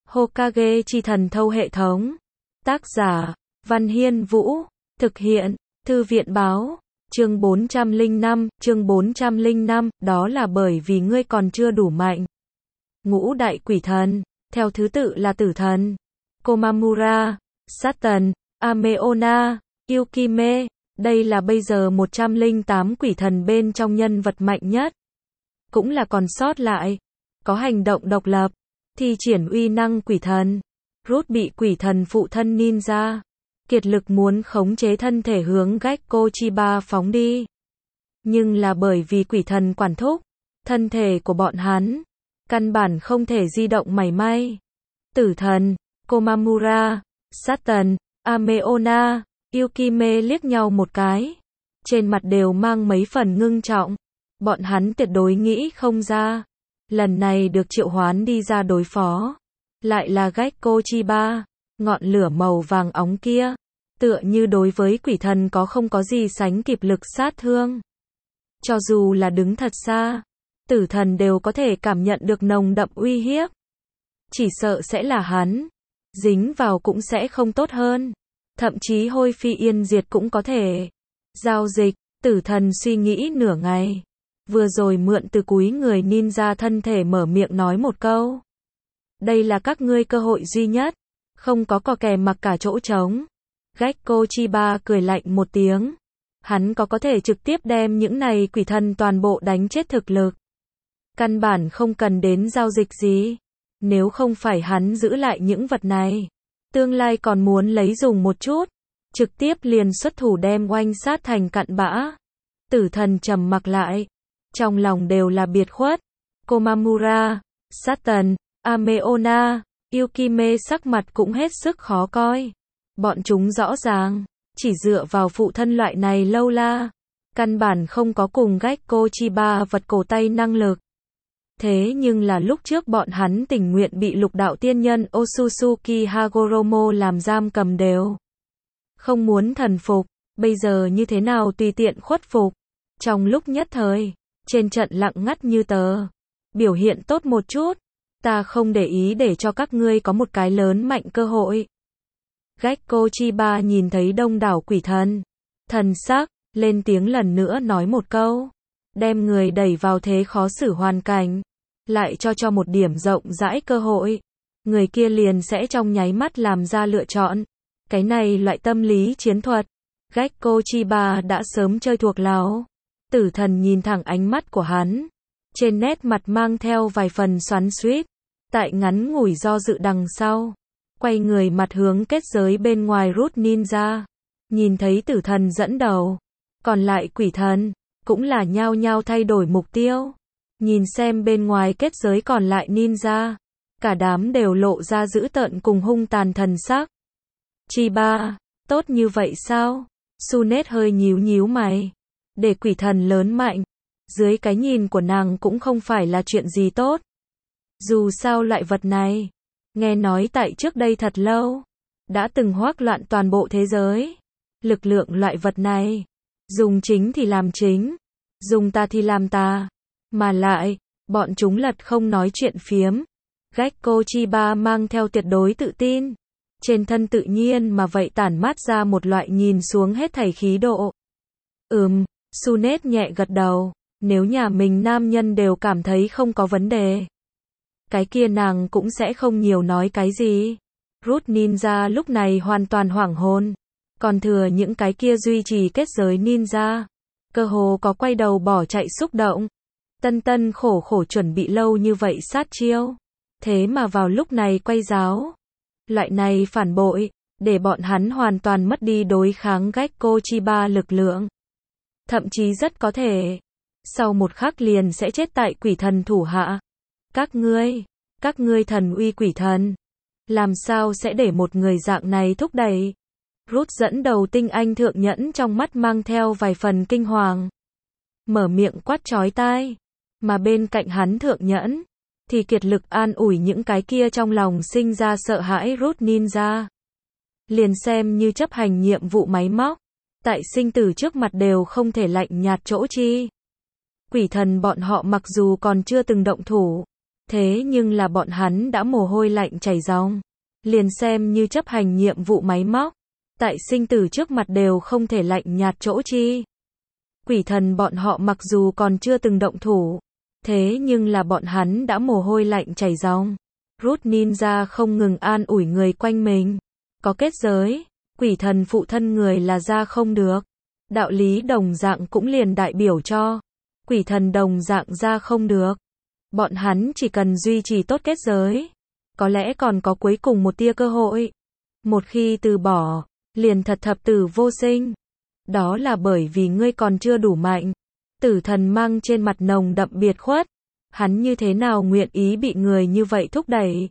Hokage chi thần thâu hệ thống. Tác giả, Văn Hiên Vũ. Thực hiện, Thư viện báo. Chương 405, đó là bởi vì ngươi còn chưa đủ mạnh. Ngũ đại quỷ thần, theo thứ tự là tử thần, Komamura, Satan, Ameona, Yukime. Đây là bây giờ 108 quỷ thần bên trong nhân vật mạnh nhất. Cũng là còn sót lại. Có hành động độc lập, thi triển uy năng quỷ thần. Rút bị quỷ thần phụ thân ninja. Kiệt lực muốn khống chế thân thể hướng Gekko Chiba phóng đi. Nhưng là bởi vì quỷ thần quản thúc, thân thể của bọn hắn căn bản không thể di động mảy may. Tử thần, Komamura, Satan, Ameona, Yukime liếc nhau một cái. Trên mặt đều mang mấy phần ngưng trọng. Bọn hắn tuyệt đối nghĩ không ra. Lần này được triệu hoán đi ra đối phó. Lại là Gekko Chiba. Ngọn lửa màu vàng óng kia. Tựa như đối với quỷ thần không có gì sánh kịp lực sát thương. Cho dù là đứng thật xa, tử thần đều có thể cảm nhận được nồng đậm uy hiếp. Chỉ sợ sẽ là hắn. Dính vào cũng sẽ không tốt hơn. Thậm chí hôi phi yên diệt cũng có thể. Giao dịch, tử thần suy nghĩ nửa ngày. Vừa rồi mượn từ cúi người ninja thân thể mở miệng nói một câu. Đây là các ngươi cơ hội duy nhất. Không có cò kè mặc cả chỗ trống. Gekko Chiba cười lạnh một tiếng. Hắn có thể trực tiếp đem những này quỷ thần toàn bộ đánh chết thực lực. Căn bản không cần đến giao dịch gì. Nếu không phải hắn giữ lại những vật này, tương lai còn muốn lấy dùng một chút, trực tiếp liền xuất thủ đem oanh sát thành cặn bã. Tử thần trầm mặc lại, trong lòng đều là biệt khuất. Komamura, Satan, Ameona, Yukime sắc mặt cũng hết sức khó coi. Bọn chúng rõ ràng, chỉ dựa vào phụ thân loại này lâu la, căn bản không có cùng Gekko Chiba vật cổ tay năng lực. Thế nhưng là lúc trước bọn hắn tình nguyện bị lục đạo tiên nhân Otsutsuki Hagoromo làm giam cầm đều không muốn thần phục, bây giờ như thế nào tùy tiện khuất phục. Trong lúc nhất thời, trên trận lặng ngắt như tờ. Biểu hiện tốt một chút, ta không để ý để cho các ngươi có một cái lớn mạnh cơ hội. Gekko Chiba nhìn thấy đông đảo quỷ thần, thần sắc, lên tiếng lần nữa nói một câu. Đem người đẩy vào thế khó xử hoàn cảnh, lại cho một điểm rộng rãi cơ hội. Người kia liền sẽ trong nháy mắt làm ra lựa chọn. Cái này loại tâm lý chiến thuật, Gekko Chiba đã sớm chơi thuộc láo. Tử thần nhìn thẳng ánh mắt của hắn. Trên nét mặt mang theo vài phần xoắn xuýt. Tại ngắn ngủi do dự đằng sau. Quay người mặt hướng kết giới bên ngoài rút ninja. Nhìn thấy tử thần dẫn đầu. Còn lại quỷ thần, cũng là nhao nhao thay đổi mục tiêu. Nhìn xem bên ngoài kết giới còn lại ninja. Cả đám đều lộ ra dữ tợn cùng hung tàn thần sắc. Chiba, tốt như vậy sao? Sunet hơi nhíu mày. Để quỷ thần lớn mạnh. Dưới cái nhìn của nàng cũng không phải là chuyện gì tốt. Dù sao loại vật này, nghe nói tại trước đây thật lâu, đã từng hoắc loạn toàn bộ thế giới. Lực lượng loại vật này, dùng chính thì làm chính, dùng tà thì làm tà. Mà lại, bọn chúng lật không nói chuyện phiếm. Gekko Chiba mang theo tuyệt đối tự tin. Trên thân tự nhiên mà vậy tản mát ra một loại nhìn xuống hết thảy khí độ. Sunet nhẹ gật đầu. Nếu nhà mình nam nhân đều cảm thấy không có vấn đề, cái kia nàng cũng sẽ không nhiều nói cái gì. Rút ninja lúc này hoàn toàn hoảng hồn. Còn thừa những cái kia duy trì kết giới ninja, cơ hồ có quay đầu bỏ chạy xúc động. Tân khổ chuẩn bị lâu như vậy sát chiêu. Thế mà vào lúc này quay giáo. Loại này phản bội, để bọn hắn hoàn toàn mất đi đối kháng Gekko Chiba lực lượng. Thậm chí rất có thể, sau một khắc liền sẽ chết tại quỷ thần thủ hạ. Các ngươi thần uy quỷ thần, làm sao sẽ để một người dạng này thúc đẩy? Rút dẫn đầu tinh anh thượng nhẫn trong mắt mang theo vài phần kinh hoàng. Mở miệng quát chói tai. Mà bên cạnh hắn thượng nhẫn, thì kiệt lực an ủi những cái kia trong lòng sinh ra sợ hãi rút ninja. Liền xem như chấp hành nhiệm vụ máy móc, tại sinh tử trước mặt đều không thể lạnh nhạt chỗ chi. Quỷ thần bọn họ mặc dù còn chưa từng động thủ, Thế nhưng là bọn hắn đã mồ hôi lạnh chảy ròng. Liền xem như chấp hành nhiệm vụ máy móc, tại sinh tử trước mặt đều không thể lạnh nhạt chỗ chi. Quỷ thần bọn họ mặc dù còn chưa từng động thủ, thế nhưng là bọn hắn đã mồ hôi lạnh chảy ròng. Root Ninja không ngừng an ủi người quanh mình. Có kết giới, quỷ thần phụ thân người là ra không được. Đạo lý đồng dạng cũng liền đại biểu cho quỷ thần đồng dạng ra không được. Bọn hắn chỉ cần duy trì tốt kết giới, có lẽ còn có cuối cùng một tia cơ hội. Một khi từ bỏ, liền thật thập tử vô sinh. Đó là bởi vì ngươi còn chưa đủ mạnh. Tử thần mang trên mặt nồng đậm biệt khuất. Hắn như thế nào nguyện ý bị người như vậy thúc đẩy?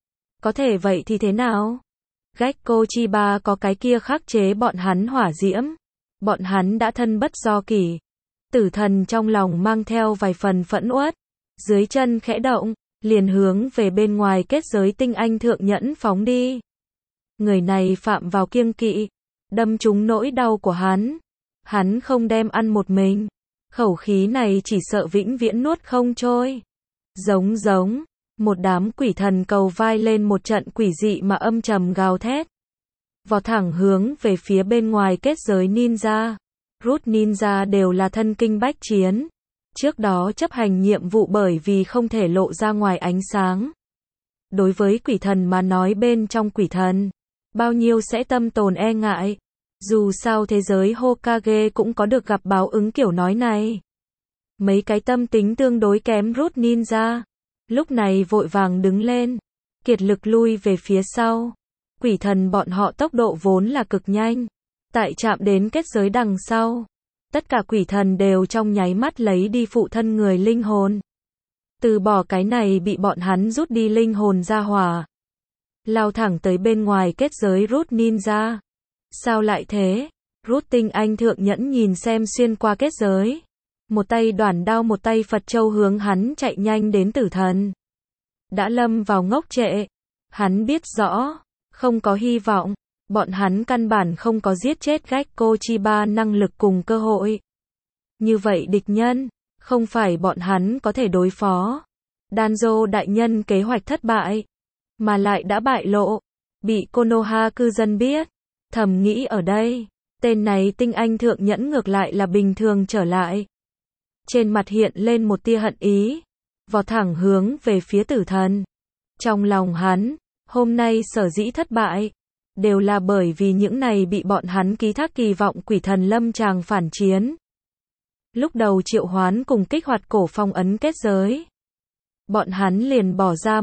Có thể vậy thì thế nào? Gekko Chiba có cái kia khắc chế bọn hắn hỏa diễm. Bọn hắn đã thân bất do kỷ. Tử thần trong lòng mang theo vài phần phẫn uất. Dưới chân khẽ động, liền hướng về bên ngoài kết giới tinh anh thượng nhẫn phóng đi. Người này phạm vào kiêng kỵ, đâm trúng nỗi đau của hắn. Hắn không đem ăn một mình. Khẩu khí này chỉ sợ vĩnh viễn nuốt không trôi. Giống, một đám quỷ thần cầu vai lên một trận quỷ dị mà âm trầm gào thét. Vọt thẳng hướng về phía bên ngoài kết giới ninja. Root Ninja đều là thân kinh bách chiến. Trước đó chấp hành nhiệm vụ bởi vì không thể lộ ra ngoài ánh sáng. Đối với quỷ thần mà nói bên trong quỷ thần, bao nhiêu sẽ tâm tồn e ngại. Dù sao thế giới Hokage cũng có được gặp báo ứng kiểu nói này. Mấy cái tâm tính tương đối kém Root Ninja, lúc này vội vàng đứng lên, kiệt lực lui về phía sau. Quỷ thần bọn họ tốc độ vốn là cực nhanh. Tại chạm đến kết giới đằng sau, tất cả quỷ thần đều trong nháy mắt lấy đi phụ thân người linh hồn. Từ bỏ cái này bị bọn hắn rút đi linh hồn ra hỏa. Lao thẳng tới bên ngoài kết giới Root Ninja. Sao lại thế? Root tinh anh thượng nhẫn nhìn xem xuyên qua kết giới. Một tay đoản đao một tay Phật châu hướng hắn chạy nhanh đến tử thần. Đã lâm vào ngốc trệ. Hắn biết rõ, không có hy vọng. Bọn hắn căn bản không có giết chết Gekko Chiba năng lực cùng cơ hội. Như vậy địch nhân, không phải bọn hắn có thể đối phó. Danzo đại nhân kế hoạch thất bại, mà lại đã bại lộ, bị Konoha cư dân biết. Thầm nghĩ ở đây, tên này tinh anh thượng nhẫn ngược lại là bình thường trở lại. Trên mặt hiện lên một tia hận ý, vọt thẳng hướng về phía tử thần. Trong lòng hắn, hôm nay sở dĩ thất bại, đều là bởi vì những này bị bọn hắn ký thác kỳ vọng quỷ thần lâm tràng phản chiến. Lúc đầu triệu hoán cùng kích hoạt cổ phong ấn kết giới. Bọn hắn liền bỏ ra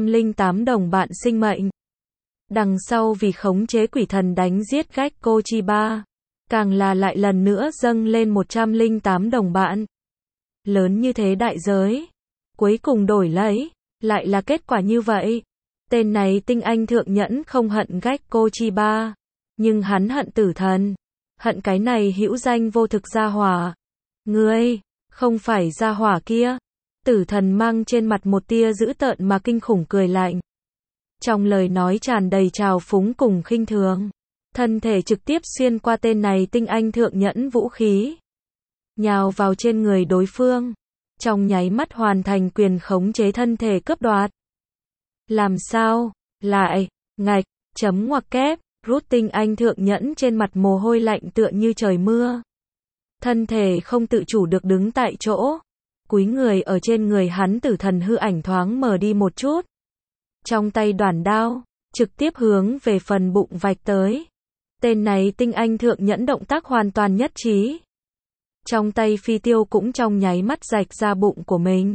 108 đồng bạn sinh mệnh. Đằng sau vì khống chế quỷ thần đánh giết Gekko Chiba, càng là lại lần nữa dâng lên 108 đồng bạn. Lớn như thế đại giới, cuối cùng đổi lấy, lại là kết quả như vậy. Tên này tinh anh thượng nhẫn không hận Gekko Chiba, nhưng hắn hận tử thần. Hận cái này hữu danh vô thực gia hỏa. Ngươi, không phải gia hỏa kia. Tử thần mang trên mặt một tia dữ tợn mà kinh khủng cười lạnh. Trong lời nói tràn đầy trào phúng cùng khinh thường. Thân thể trực tiếp xuyên qua tên này tinh anh thượng nhẫn vũ khí. Nhào vào trên người đối phương. Trong nháy mắt hoàn thành quyền khống chế thân thể cướp đoạt. Làm sao? Lại, ngạch, chấm ngoặc kép, Root tinh anh thượng nhẫn trên mặt mồ hôi lạnh tựa như trời mưa. Thân thể không tự chủ được đứng tại chỗ. Cúi người ở trên người hắn tử thần hư ảnh thoáng mở đi một chút. Trong tay đoản đao, trực tiếp hướng về phần bụng vạch tới. Tên này tinh anh thượng nhẫn động tác hoàn toàn nhất trí. Trong tay phi tiêu cũng trong nháy mắt rạch ra bụng của mình.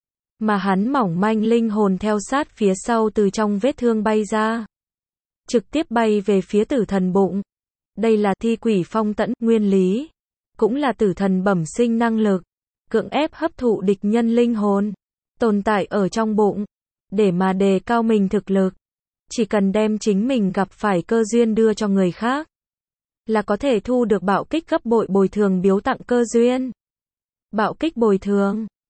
Mà hắn mỏng manh linh hồn theo sát phía sau từ trong vết thương bay ra. Trực tiếp bay về phía tử thần bụng. Đây là thi quỷ phong tẫn nguyên lý. Cũng là tử thần bẩm sinh năng lực. Cưỡng ép hấp thụ địch nhân linh hồn. Tồn tại ở trong bụng. Để mà đề cao mình thực lực. Chỉ cần đem chính mình gặp phải cơ duyên đưa cho người khác. Là có thể thu được bạo kích gấp bội bồi thường biếu tặng cơ duyên. Bạo kích bồi thường.